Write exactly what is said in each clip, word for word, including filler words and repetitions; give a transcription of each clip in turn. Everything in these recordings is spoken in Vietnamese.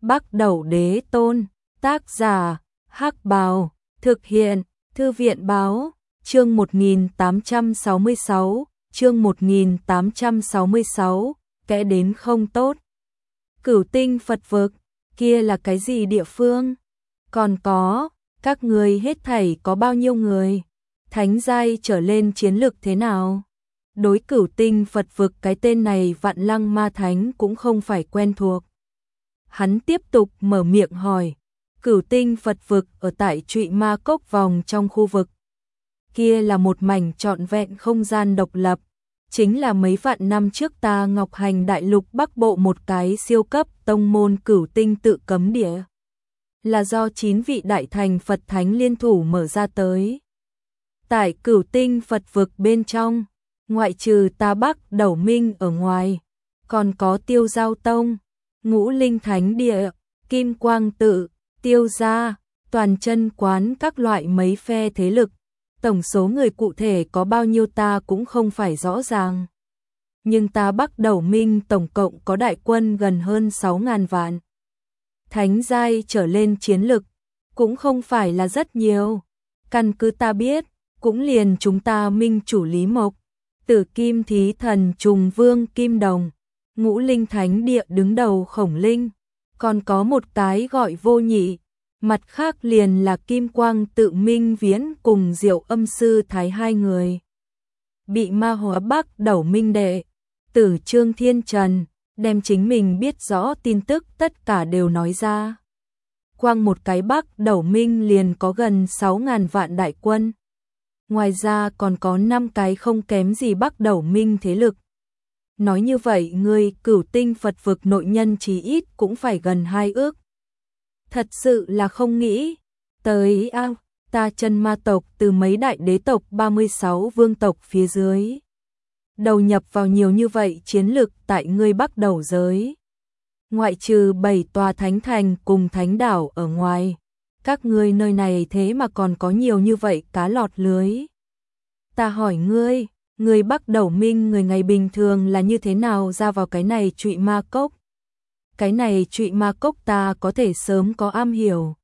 Bắc Đẩu Đế Tôn, tác giả, Hắc Bào, thực hiện, Thư viện Báo, chương một nghìn tám trăm sáu mươi sáu, chương một nghìn tám trăm sáu mươi sáu, kẽ đến không tốt. Cửu Tinh Phật vực, kia là cái gì địa phương? Còn có, các người hết thảy có bao nhiêu người? Thánh giai trở lên chiến lực thế nào? Đối Cửu Tinh Phật vực cái tên này Vạn Lăng Ma Thánh cũng không phải quen thuộc. Hắn tiếp tục mở miệng hỏi, Cửu Tinh Phật vực ở tại Trụy Ma Cốc vòng trong khu vực. Kia là một mảnh trọn vẹn không gian độc lập, chính là mấy vạn năm trước ta Ngọc Hành Đại Lục Bắc Bộ một cái siêu cấp tông môn Cửu Tinh tự cấm địa. Là do chín vị đại thành Phật Thánh liên thủ mở ra tới. Tại Cửu Tinh Phật vực bên trong, ngoại trừ ta Bắc Đẩu Minh ở ngoài, còn có Tiêu Giao Tông, Ngũ Linh Thánh Địa, Kim Quang Tự, Tiêu Gia, Toàn Chân Quán các loại mấy phe thế lực. Tổng số người cụ thể có bao nhiêu ta cũng không phải rõ ràng. Nhưng ta Bắc Đẩu Minh tổng cộng có đại quân gần hơn sáu ngàn vạn. Thánh giai trở lên chiến lực, cũng không phải là rất nhiều. Căn cứ ta biết, cũng liền chúng ta Minh chủ Lý Mộc, Tử Kim Thí Thần Trùng Vương Kim Đồng, Ngũ Linh Thánh Địa đứng đầu Khổng Linh, còn có một cái gọi Vô Nhị, mặt khác liền là Kim Quang Tự Minh Viễn cùng Diệu Âm Sư Thái hai người. Bị ma hóa Bắc Đẩu Minh đệ, Tử Trương Thiên Trần, đem chính mình biết rõ tin tức tất cả đều nói ra. Quang một cái Bắc Đẩu Minh liền có gần sáu ngàn vạn đại quân. Ngoài ra còn có năm cái không kém gì Bắc Đẩu Minh thế lực. Nói như vậy người Cửu Tinh Phật vực nội nhân chí ít cũng phải gần hai ước. Thật sự là không nghĩ tới a, à, ta chân ma tộc từ mấy đại đế tộc ba mươi sáu vương tộc phía dưới. Đầu nhập vào nhiều như vậy chiến lực tại ngươi Bắc Đẩu giới. Ngoại trừ bảy tòa thánh thành cùng thánh đảo ở ngoài, các ngươi nơi này thế mà còn có nhiều như vậy cá lọt lưới. Ta hỏi ngươi, người Bắc Đẩu Minh người ngày bình thường là như thế nào ra vào cái này Trụy Ma Cốc? Cái này Trụy Ma Cốc ta có thể sớm có am hiểu.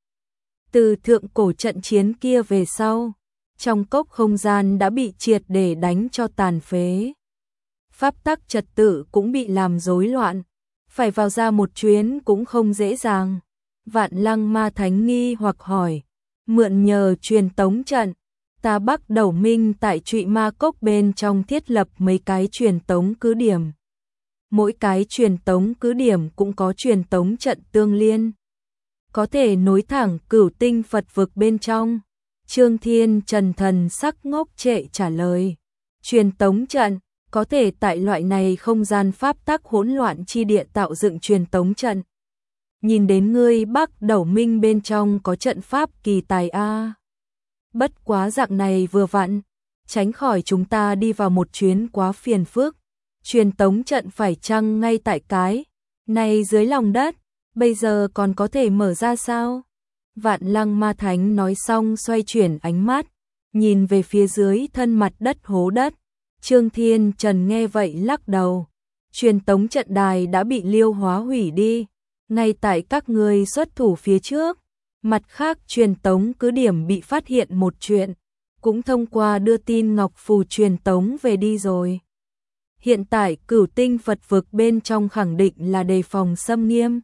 Từ thượng cổ trận chiến kia về sau, trong cốc không gian đã bị triệt để đánh cho tàn phế. Pháp tắc trật tự cũng bị làm rối loạn, phải vào ra một chuyến cũng không dễ dàng. Vạn Lăng Ma Thánh nghi hoặc hỏi, mượn nhờ truyền tống trận, ta Bắc Đẩu Minh tại Trụy Ma Cốc bên trong thiết lập mấy cái truyền tống cứ điểm. Mỗi cái truyền tống cứ điểm cũng có truyền tống trận tương liên, có thể nối thẳng Cửu Tinh Phật vực bên trong. Trương Thiên Trần thần sắc ngốc trệ trả lời, truyền tống trận có thể tại loại này không gian pháp tắc hỗn loạn chi địa tạo dựng truyền tống trận. Nhìn đến ngươi Bắc Đẩu Minh bên trong có trận pháp kỳ tài a. Bất quá dạng này vừa vặn, tránh khỏi chúng ta đi vào một chuyến quá phiền phức. Truyền tống trận phải chăng ngay tại cái này dưới lòng đất, bây giờ còn có thể mở ra sao? Vạn Lăng Ma Thánh nói xong xoay chuyển ánh mắt, nhìn về phía dưới thân mặt đất hố đất. Trương Thiên Trần nghe vậy lắc đầu, truyền tống trận đài đã bị liêu hóa hủy đi, ngay tại các ngươi xuất thủ phía trước. Mặt khác truyền tống cứ điểm bị phát hiện một chuyện, cũng thông qua đưa tin ngọc phù truyền tống về đi rồi. Hiện tại Cửu Tinh Phật vực bên trong khẳng định là đề phòng xâm nghiêm.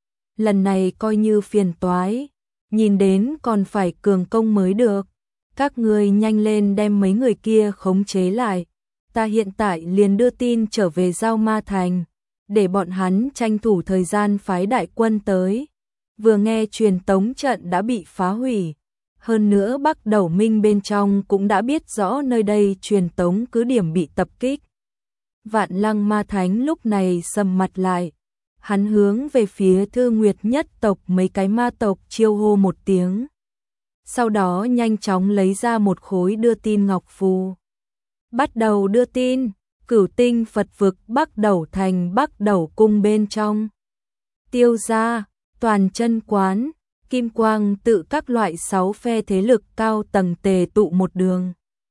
Lần này coi như phiền toái, nhìn đến còn phải cường công mới được. Các ngươi nhanh lên đem mấy người kia khống chế lại. Ta hiện tại liền đưa tin trở về Giao Ma Thành, để bọn hắn tranh thủ thời gian phái đại quân tới. Vừa nghe truyền tống trận đã bị phá hủy, hơn nữa Bắc Đẩu Minh bên trong cũng đã biết rõ nơi đây truyền tống cứ điểm bị tập kích. Vạn Lăng Ma Thánh lúc này sầm mặt lại, hắn hướng về phía Thư Nguyệt nhất tộc mấy cái ma tộc chiêu hô một tiếng. Sau đó nhanh chóng lấy ra một khối đưa tin ngọc phù. Bắt đầu đưa tin, Cửu Tinh Phật vực Bắc Đẩu Thành Bắc Đẩu Cung bên trong. Tiêu Gia, Toàn Chân Quán, Kim Quang Tự các loại sáu phe thế lực cao tầng tề tụ một đường.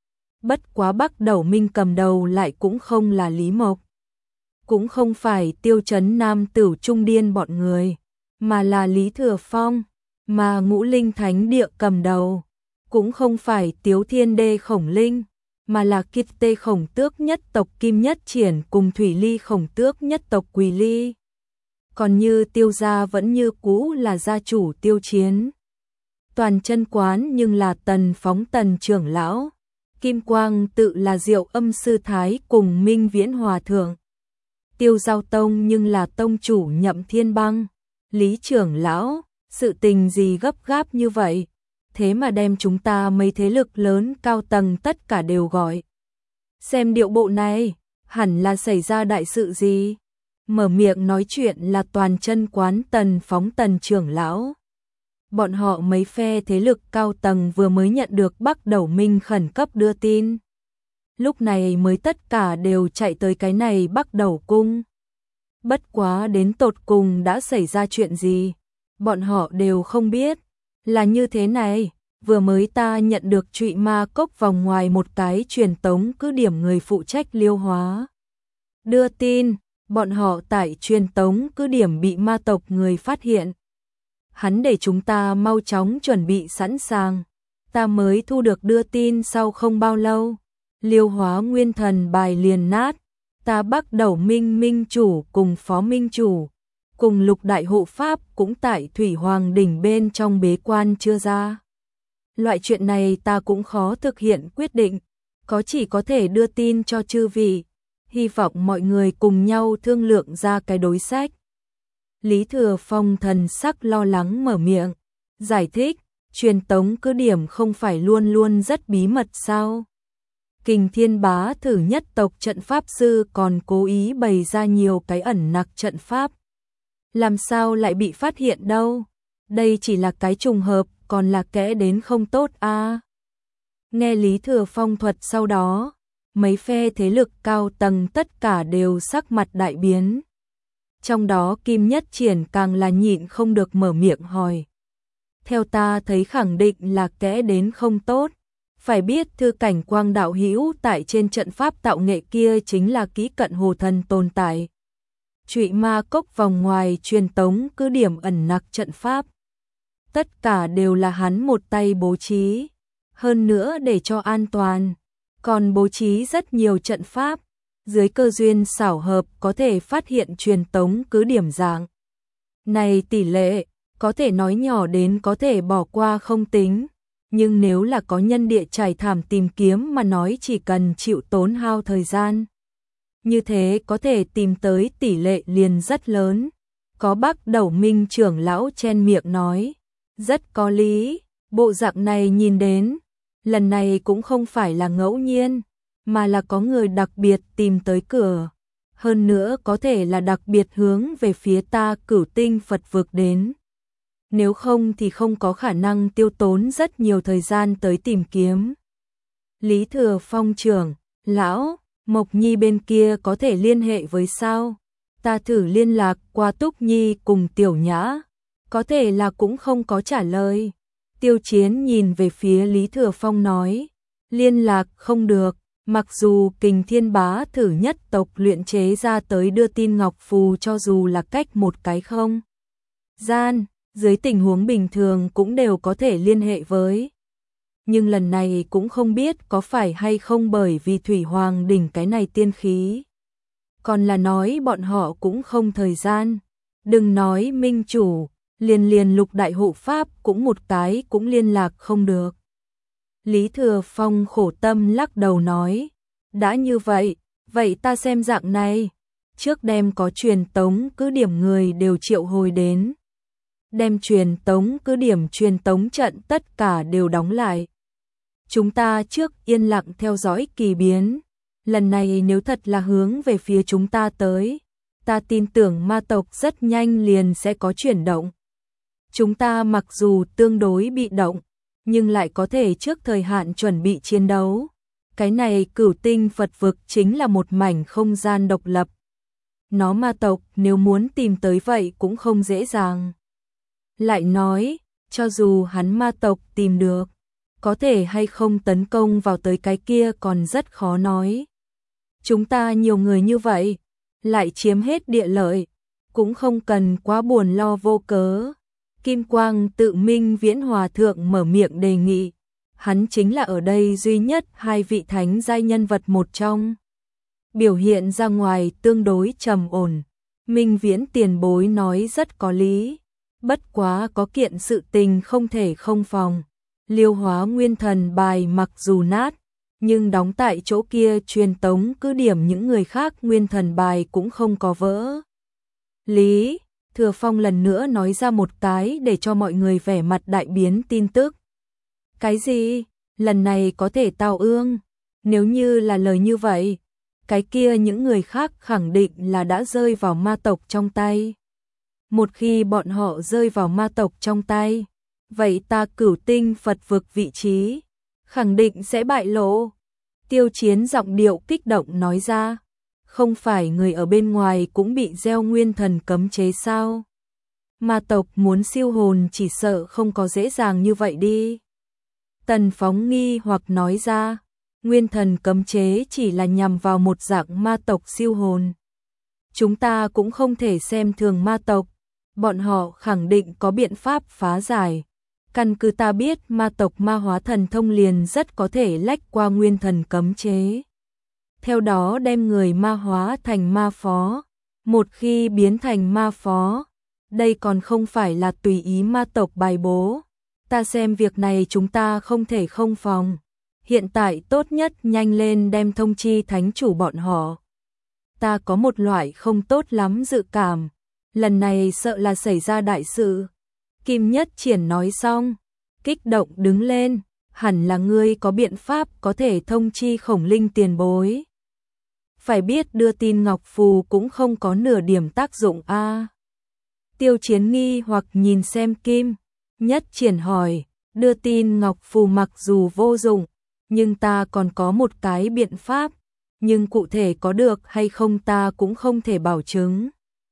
Bất quá Bắc Đẩu Minh cầm đầu lại cũng không là Lý Mộc, cũng không phải Tiêu Chấn Nam Tửu Trung Điên bọn người, mà là Lý Thừa Phong, mà Ngũ Linh Thánh Địa cầm đầu, cũng không phải Tiếu Thiên Đê Khổng Linh, mà là Kiệt Tê Khổng Tước nhất tộc Kim Nhất Triển cùng Thủy Ly Khổng Tước nhất tộc Quỳ Ly. Còn như Tiêu gia vẫn như cũ là gia chủ Tiêu Chiến. Toàn chân quán nhưng là Tần Phóng Tần trưởng lão. Kim Quang tự là Diệu Âm sư thái cùng Minh Viễn hòa thượng. Tiêu Giao Tông nhưng là tông chủ Nhậm Thiên Băng. Lý trưởng lão, sự tình gì gấp gáp như vậy? Thế mà đem chúng ta mấy thế lực lớn cao tầng tất cả đều gọi. Xem điệu bộ này, hẳn là xảy ra đại sự gì? Mở miệng nói chuyện là Toàn chân quán Tần Phóng Tần trưởng lão. Bọn họ mấy phe thế lực cao tầng vừa mới nhận được Bắc Đầu Minh khẩn cấp đưa tin. Lúc này mới tất cả đều chạy tới cái này Bắc Đầu cung. Bất quá đến tột cùng đã xảy ra chuyện gì, bọn họ đều không biết. Là như thế này, vừa mới ta nhận được Trụy Ma Cốc vòng ngoài một cái truyền tống cứ điểm người phụ trách Liêu Hóa. Đưa tin, bọn họ tại truyền tống cứ điểm bị ma tộc người phát hiện. Hắn để chúng ta mau chóng chuẩn bị sẵn sàng. Ta mới thu được đưa tin sau không bao lâu. Liêu Hóa nguyên thần bài liền nát. Ta Bắc Đầu Minh Minh chủ cùng Phó Minh chủ, cùng Lục Đại Hộ Pháp cũng tại Thủy Hoàng Đỉnh bên trong bế quan chưa ra. Loại chuyện này ta cũng khó thực hiện quyết định, có chỉ có thể đưa tin cho chư vị. Hy vọng mọi người cùng nhau thương lượng ra cái đối sách. Lý Thừa Phong thần sắc lo lắng mở miệng, giải thích, truyền tống cứ điểm không phải luôn luôn rất bí mật sao? Kình Thiên Bá thử nhất tộc trận pháp sư còn cố ý bày ra nhiều cái ẩn nặc trận pháp. Làm sao lại bị phát hiện đâu? Đây chỉ là cái trùng hợp, còn là kẽ đến không tốt a. À. Nghe Lý Thừa Phong thuật sau đó, mấy phe thế lực cao tầng tất cả đều sắc mặt đại biến. Trong đó Kim Nhất Triển càng là nhịn không được mở miệng hỏi. Theo ta thấy khẳng định là kẽ đến không tốt. Phải biết Thư Cảnh Quang đạo hữu tại trên trận pháp tạo nghệ kia chính là kỹ cận hồ thần tồn tại. Trụy Ma Cốc vòng ngoài truyền tống cứ điểm ẩn nặc trận pháp. Tất cả đều là hắn một tay bố trí. Hơn nữa để cho an toàn, còn bố trí rất nhiều trận pháp. Dưới cơ duyên xảo hợp có thể phát hiện truyền tống cứ điểm dạng. Này tỷ lệ, có thể nói nhỏ đến có thể bỏ qua không tính. Nhưng nếu là có nhân địa trải thảm tìm kiếm mà nói chỉ cần chịu tốn hao thời gian. Như thế có thể tìm tới tỷ lệ liền rất lớn. Có Bắc Đầu Minh trưởng lão chen miệng nói. Rất có lý, bộ dạng này nhìn đến. Lần này cũng không phải là ngẫu nhiên, mà là có người đặc biệt tìm tới cửa. Hơn nữa có thể là đặc biệt hướng về phía ta Cửu Tinh Phật vực đến. Nếu không thì không có khả năng tiêu tốn rất nhiều thời gian tới tìm kiếm. Lý Thừa Phong trưởng, lão, Mộc Nhi bên kia có thể liên hệ với sao? Ta thử liên lạc qua Túc Nhi cùng Tiểu Nhã, có thể là cũng không có trả lời. Tiêu Chiến nhìn về phía Lý Thừa Phong nói, liên lạc không được, mặc dù Kình Thiên Bá thử nhất tộc luyện chế ra tới đưa tin ngọc phù cho dù là cách một cái không gian, dưới tình huống bình thường cũng đều có thể liên hệ với. Nhưng lần này cũng không biết có phải hay không bởi vì Thủy Hoàng Đỉnh cái này tiên khí. Còn là nói bọn họ cũng không thời gian. Đừng nói Minh chủ, liền liền Lục Đại Hộ Pháp cũng một cái cũng liên lạc không được. Lý Thừa Phong khổ tâm lắc đầu nói, đã như vậy, vậy ta xem dạng này, trước đem có truyền tống cứ điểm người đều triệu hồi đến. Đem truyền tống cứ điểm truyền tống trận tất cả đều đóng lại. Chúng ta trước yên lặng theo dõi kỳ biến. Lần này nếu thật là hướng về phía chúng ta tới, ta tin tưởng ma tộc rất nhanh liền sẽ có chuyển động. Chúng ta mặc dù tương đối bị động, nhưng lại có thể trước thời hạn chuẩn bị chiến đấu. Cái này Cửu Tinh Phật vực chính là một mảnh không gian độc lập. Nó ma tộc nếu muốn tìm tới vậy cũng không dễ dàng. Lại nói, cho dù hắn ma tộc tìm được, có thể hay không tấn công vào tới cái kia còn rất khó nói. Chúng ta nhiều người như vậy, lại chiếm hết địa lợi, cũng không cần quá buồn lo vô cớ. Kim Quang Tự Minh Viễn Hòa Thượng mở miệng đề nghị, hắn chính là ở đây duy nhất hai vị thánh giai nhân vật một trong. Biểu hiện ra ngoài tương đối trầm ổn, Minh Viễn tiền bối nói rất có lý, bất quá có kiện sự tình không thể không phòng. Liêu hóa nguyên thần bài mặc dù nát, nhưng đóng tại chỗ kia truyền tống cứ điểm những người khác nguyên thần bài cũng không có vỡ. Lý, Thừa Phong lần nữa nói ra một cái để cho mọi người vẻ mặt đại biến tin tức. Cái gì? Lần này có thể tao ương? Nếu như là lời như vậy, cái kia những người khác khẳng định là đã rơi vào ma tộc trong tay. Một khi bọn họ rơi vào ma tộc trong tay, vậy ta Cửu Tinh Phật vực vị trí khẳng định sẽ bại lộ. Tiêu Chiến giọng điệu kích động nói ra, không phải người ở bên ngoài cũng bị gieo nguyên thần cấm chế sao? Ma tộc muốn siêu hồn chỉ sợ không có dễ dàng như vậy đi. Tần Phóng nghi hoặc nói ra, nguyên thần cấm chế chỉ là nhằm vào một dạng ma tộc siêu hồn. Chúng ta cũng không thể xem thường ma tộc, bọn họ khẳng định có biện pháp phá giải. Căn cứ ta biết ma tộc ma hóa thần thông liền rất có thể lách qua nguyên thần cấm chế. Theo đó đem người ma hóa thành ma phó. Một khi biến thành ma phó, đây còn không phải là tùy ý ma tộc bài bố. Ta xem việc này chúng ta không thể không phòng. Hiện tại tốt nhất nhanh lên đem thông chi thánh chủ bọn họ. Ta có một loại không tốt lắm dự cảm. Lần này sợ là xảy ra đại sự. Kim Nhất Triển nói xong, kích động đứng lên, hẳn là ngươi có biện pháp có thể thông chi Khổng Linh tiền bối. Phải biết đưa tin ngọc phù cũng không có nửa điểm tác dụng a. À. Tiêu Chiến nghi hoặc nhìn xem Kim Nhất Triển hỏi, đưa tin ngọc phù mặc dù vô dụng, nhưng ta còn có một cái biện pháp, nhưng cụ thể có được hay không ta cũng không thể bảo chứng.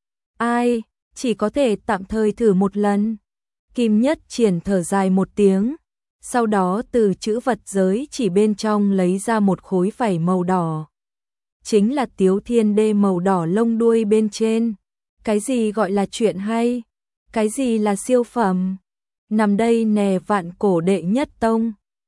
Ai, chỉ có thể tạm thời thử một lần. Kim Nhất Triển thở dài một tiếng, sau đó từ chữ vật giới chỉ bên trong lấy ra một khối vảy màu đỏ. Chính là Tiếu Thiên Đê màu đỏ lông đuôi bên trên. Cái gì gọi là chuyện hay? Cái gì là siêu phẩm? Nằm đây nè Vạn Cổ đệ nhất tông.